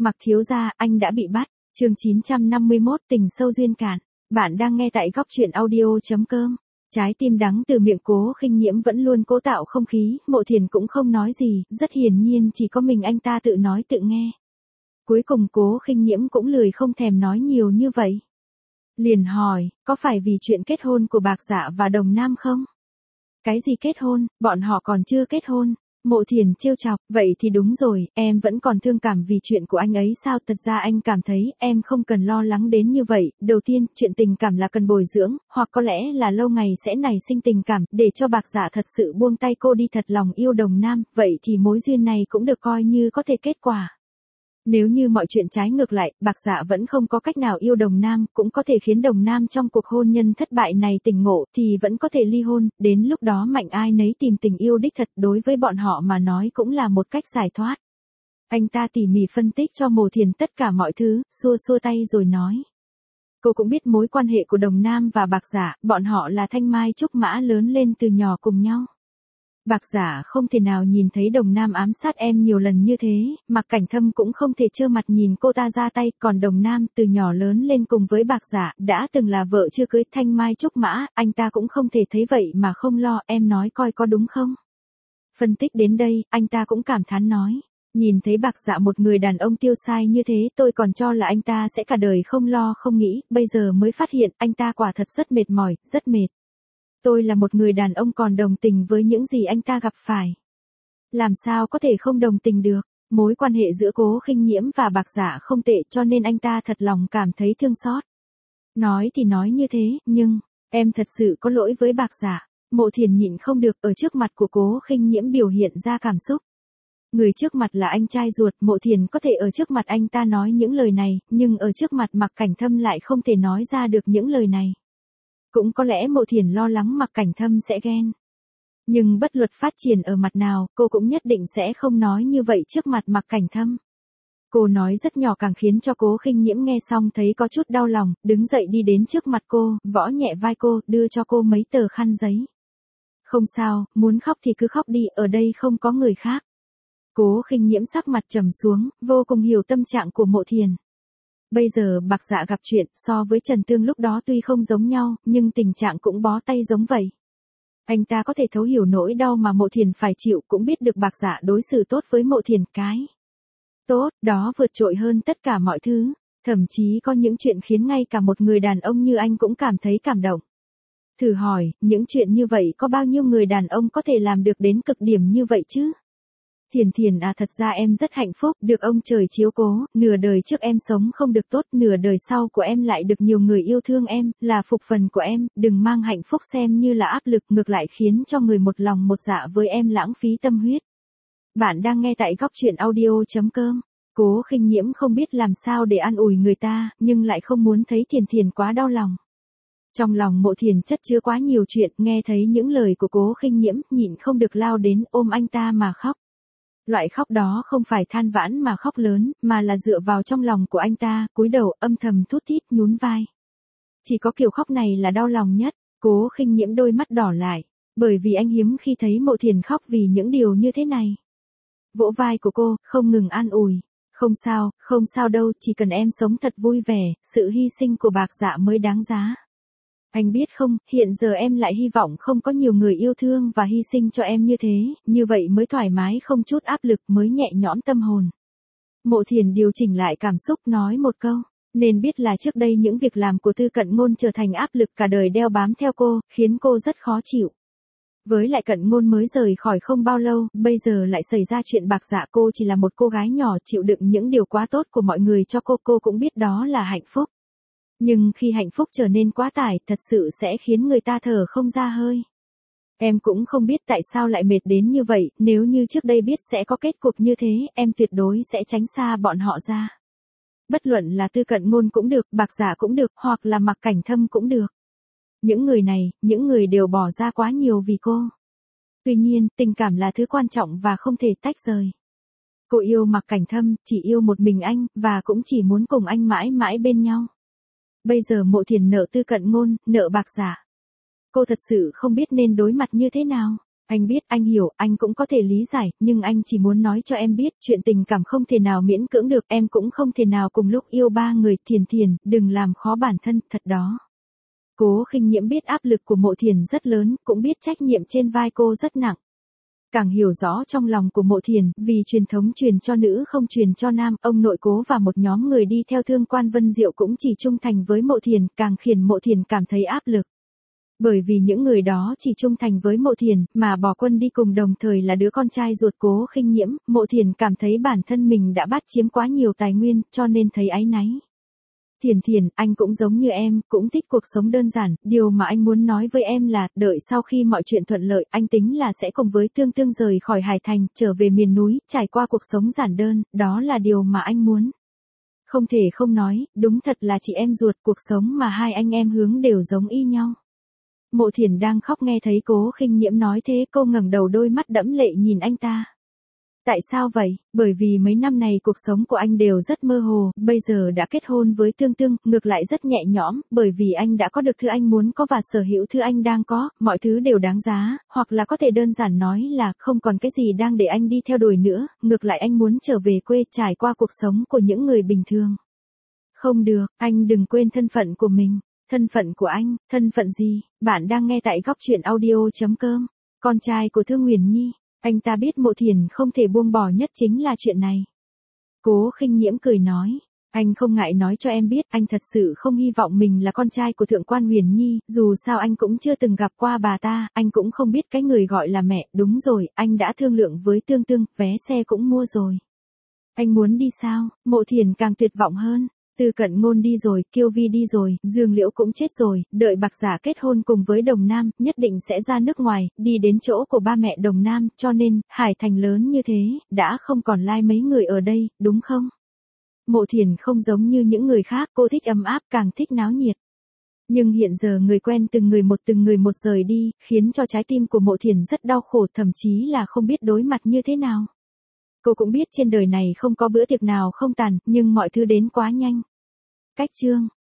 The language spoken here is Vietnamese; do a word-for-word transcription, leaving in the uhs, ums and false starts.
Mặc thiếu gia, anh đã bị bắt. Chương chín trăm năm mươi mốt tình sâu duyên cạn. Bạn đang nghe tại góc truyện audio chấm com. Trái tim đắng từ miệng Cố Khinh Nhiễm vẫn luôn cố tạo không khí, Mộ Thiền cũng không nói gì, rất hiển nhiên chỉ có mình anh ta tự nói tự nghe. Cuối cùng Cố Khinh Nhiễm cũng lười không thèm nói nhiều như vậy. Liền hỏi, có phải vì chuyện kết hôn của Bạc Dạ và Đồng Nam không? Cái gì kết hôn, bọn họ còn chưa kết hôn. Mộ Thiền trêu chọc, vậy thì đúng rồi, em vẫn còn thương cảm vì chuyện của anh ấy sao? Thật ra anh cảm thấy em không cần lo lắng đến như vậy. Đầu tiên, chuyện tình cảm là cần bồi dưỡng, hoặc có lẽ là lâu ngày sẽ nảy sinh tình cảm, để cho Bạc Dạ thật sự buông tay cô đi thật lòng yêu Đồng Nam, vậy thì mối duyên này cũng được coi như có thể kết quả. Nếu như mọi chuyện trái ngược lại, Bạc Dạ vẫn không có cách nào yêu Đồng Nam, cũng có thể khiến Đồng Nam trong cuộc hôn nhân thất bại này tỉnh ngộ, thì vẫn có thể ly hôn, đến lúc đó mạnh ai nấy tìm tình yêu đích thật, đối với bọn họ mà nói cũng là một cách giải thoát. Anh ta tỉ mỉ phân tích cho Mộ Thiền tất cả mọi thứ, xua xua tay rồi nói. Cô cũng biết mối quan hệ của Đồng Nam và Bạc Dạ, bọn họ là thanh mai trúc mã lớn lên từ nhỏ cùng nhau. Bạc Dạ không thể nào nhìn thấy Đồng Nam ám sát em nhiều lần như thế, Mạc Cảnh Thâm cũng không thể trơ mặt nhìn cô ta ra tay, còn Đồng Nam từ nhỏ lớn lên cùng với Bạc Dạ, đã từng là vợ chưa cưới thanh mai trúc mã, anh ta cũng không thể thấy vậy mà không lo, em nói coi có đúng không? Phân tích đến đây, anh ta cũng cảm thán nói, nhìn thấy Bạc Dạ một người đàn ông tiêu sai như thế, tôi còn cho là anh ta sẽ cả đời không lo không nghĩ, bây giờ mới phát hiện anh ta quả thật rất mệt mỏi, rất mệt. Tôi là một người đàn ông còn đồng tình với những gì anh ta gặp phải. Làm sao có thể không đồng tình được, mối quan hệ giữa Cố Khinh Nhiễm và Bạc Dạ không tệ cho nên anh ta thật lòng cảm thấy thương xót. Nói thì nói như thế, nhưng, em thật sự có lỗi với Bạc Dạ. Mộ Thiền nhịn không được ở trước mặt của Cố Khinh Nhiễm biểu hiện ra cảm xúc. Người trước mặt là anh trai ruột, Mộ Thiền có thể ở trước mặt anh ta nói những lời này, nhưng ở trước mặt Mạc Cảnh Thâm lại không thể nói ra được những lời này. Cũng có lẽ Mộ Thiền lo lắng Mạc Cảnh Thâm sẽ ghen. Nhưng bất luật phát triển ở mặt nào, cô cũng nhất định sẽ không nói như vậy trước mặt Mạc Cảnh Thâm. Cô nói rất nhỏ càng khiến cho Cố Khinh Nhiễm nghe xong thấy có chút đau lòng, đứng dậy đi đến trước mặt cô, võ nhẹ vai cô, đưa cho cô mấy tờ khăn giấy. Không sao, muốn khóc thì cứ khóc đi, ở đây không có người khác. Cố Khinh Nhiễm sắc mặt trầm xuống, vô cùng hiểu tâm trạng của Mộ Thiền. Bây giờ Bạc Dạ gặp chuyện, so với Trần Tương lúc đó tuy không giống nhau, nhưng tình trạng cũng bó tay giống vậy. Anh ta có thể thấu hiểu nỗi đau mà Mộ Thiền phải chịu, cũng biết được Bạc Dạ đối xử tốt với Mộ Thiền, cái tốt, đó vượt trội hơn tất cả mọi thứ, thậm chí có những chuyện khiến ngay cả một người đàn ông như anh cũng cảm thấy cảm động. Thử hỏi, những chuyện như vậy có bao nhiêu người đàn ông có thể làm được đến cực điểm như vậy chứ? Thiền Thiền à, thật ra em rất hạnh phúc, được ông trời chiếu cố, nửa đời trước em sống không được tốt, nửa đời sau của em lại được nhiều người yêu thương em, là phục phần của em, đừng mang hạnh phúc xem như là áp lực, ngược lại khiến cho người một lòng một dạ với em lãng phí tâm huyết. Bạn đang nghe tại góc truyện audio chấm com. Cố Khinh Nhiễm không biết làm sao để an ủi người ta, nhưng lại không muốn thấy Thiền Thiền quá đau lòng. Trong lòng Mộ Thiền chất chứa quá nhiều chuyện, nghe thấy những lời của Cố Khinh Nhiễm, nhịn không được lao đến ôm anh ta mà khóc. Loại khóc đó không phải than vãn mà khóc lớn, mà là dựa vào trong lòng của anh ta, cúi đầu âm thầm thút thít nhún vai. Chỉ có kiểu khóc này là đau lòng nhất. Cố Khinh Nhiễm đôi mắt đỏ lại, bởi vì anh hiếm khi thấy Mộ Thiền khóc vì những điều như thế này. Vỗ vai của cô, không ngừng an ủi. Không sao, không sao đâu, chỉ cần em sống thật vui vẻ, sự hy sinh của Bạc Dạ mới đáng giá. Anh biết không, hiện giờ em lại hy vọng không có nhiều người yêu thương và hy sinh cho em như thế, như vậy mới thoải mái không chút áp lực, mới nhẹ nhõm tâm hồn. Mộ Thiền điều chỉnh lại cảm xúc nói một câu, nên biết là trước đây những việc làm của Tư Cận Ngôn trở thành áp lực cả đời đeo bám theo cô, khiến cô rất khó chịu. Với lại Cận Ngôn mới rời khỏi không bao lâu, bây giờ lại xảy ra chuyện Bạc Dạ, cô chỉ là một cô gái nhỏ chịu đựng những điều quá tốt của mọi người cho cô, cô cũng biết đó là hạnh phúc. Nhưng khi hạnh phúc trở nên quá tải, thật sự sẽ khiến người ta thở không ra hơi. Em cũng không biết tại sao lại mệt đến như vậy, nếu như trước đây biết sẽ có kết cục như thế, em tuyệt đối sẽ tránh xa bọn họ ra. Bất luận là Tư Cận Ngôn cũng được, Bạc Dạ cũng được, hoặc là Mạc Cảnh Thâm cũng được. Những người này, những người đều bỏ ra quá nhiều vì cô. Tuy nhiên, tình cảm là thứ quan trọng và không thể tách rời. Cô yêu Mạc Cảnh Thâm, chỉ yêu một mình anh, và cũng chỉ muốn cùng anh mãi mãi bên nhau. Bây giờ Mộ Thiền nợ Tư Cận Ngôn, nợ Bạc Dạ. Cô thật sự không biết nên đối mặt như thế nào. Anh biết, anh hiểu, anh cũng có thể lý giải, nhưng anh chỉ muốn nói cho em biết, chuyện tình cảm không thể nào miễn cưỡng được, em cũng không thể nào cùng lúc yêu ba người. Thiền Thiền, đừng làm khó bản thân, thật đó. Cố Khinh Nhiễm biết áp lực của Mộ Thiền rất lớn, cũng biết trách nhiệm trên vai cô rất nặng. Càng hiểu rõ trong lòng của Mộ Thiền, vì truyền thống truyền cho nữ không truyền cho nam, ông nội Cố và một nhóm người đi theo Thương Quan Vân Diệu cũng chỉ trung thành với Mộ Thiền, càng khiến Mộ Thiền cảm thấy áp lực. Bởi vì những người đó chỉ trung thành với Mộ Thiền, mà bỏ quân đi cùng đồng thời là đứa con trai ruột Cố Khinh Nhiễm, Mộ Thiền cảm thấy bản thân mình đã bắt chiếm quá nhiều tài nguyên, cho nên thấy áy náy. Thiền Thiền, anh cũng giống như em, cũng thích cuộc sống đơn giản, điều mà anh muốn nói với em là, đợi sau khi mọi chuyện thuận lợi, anh tính là sẽ cùng với Tương Tương rời khỏi Hải Thành, trở về miền núi, trải qua cuộc sống giản đơn, đó là điều mà anh muốn. Không thể không nói, đúng thật là chị em ruột, cuộc sống mà hai anh em hướng đều giống y nhau. Mộ Thiền đang khóc nghe thấy Cố Khinh Nhiễm nói thế, cô ngẩng đầu đôi mắt đẫm lệ nhìn anh ta. Tại sao vậy? Bởi vì mấy năm này cuộc sống của anh đều rất mơ hồ, bây giờ đã kết hôn với Tương Tương, ngược lại rất nhẹ nhõm, bởi vì anh đã có được thứ anh muốn có và sở hữu thứ anh đang có, mọi thứ đều đáng giá, hoặc là có thể đơn giản nói là không còn cái gì đang để anh đi theo đuổi nữa, ngược lại anh muốn trở về quê trải qua cuộc sống của những người bình thường. Không được, anh đừng quên thân phận của mình. Thân phận của anh, thân phận gì? Bạn đang nghe tại góc truyện audio chấm com. Con trai của Thương Huyền Nhi. Anh ta biết Mộ Thiền không thể buông bỏ nhất chính là chuyện này. Cố Khinh Nhiễm cười nói. Anh không ngại nói cho em biết, anh thật sự không hy vọng mình là con trai của Thượng quan Huyền Nhi, dù sao anh cũng chưa từng gặp qua bà ta, anh cũng không biết cái người gọi là mẹ, đúng rồi, anh đã thương lượng với Tương Tương, vé xe cũng mua rồi. Anh muốn đi sao? Mộ Thiền càng tuyệt vọng hơn. Tư Cận Ngôn đi rồi, Kiêu Vi đi rồi, Dương Liễu cũng chết rồi, đợi Bạc Giả kết hôn cùng với Đồng Nam, nhất định sẽ ra nước ngoài, đi đến chỗ của ba mẹ Đồng Nam, cho nên, Hải Thành lớn như thế, đã không còn lai mấy người ở đây, đúng không? Mộ Thiền không giống như những người khác, cô thích ấm áp, càng thích náo nhiệt. Nhưng hiện giờ người quen từng người một từng người một rời đi, khiến cho trái tim của Mộ Thiền rất đau khổ, thậm chí là không biết đối mặt như thế nào. Cô cũng biết trên đời này không có bữa tiệc nào không tàn, nhưng mọi thứ đến quá nhanh. Cách chương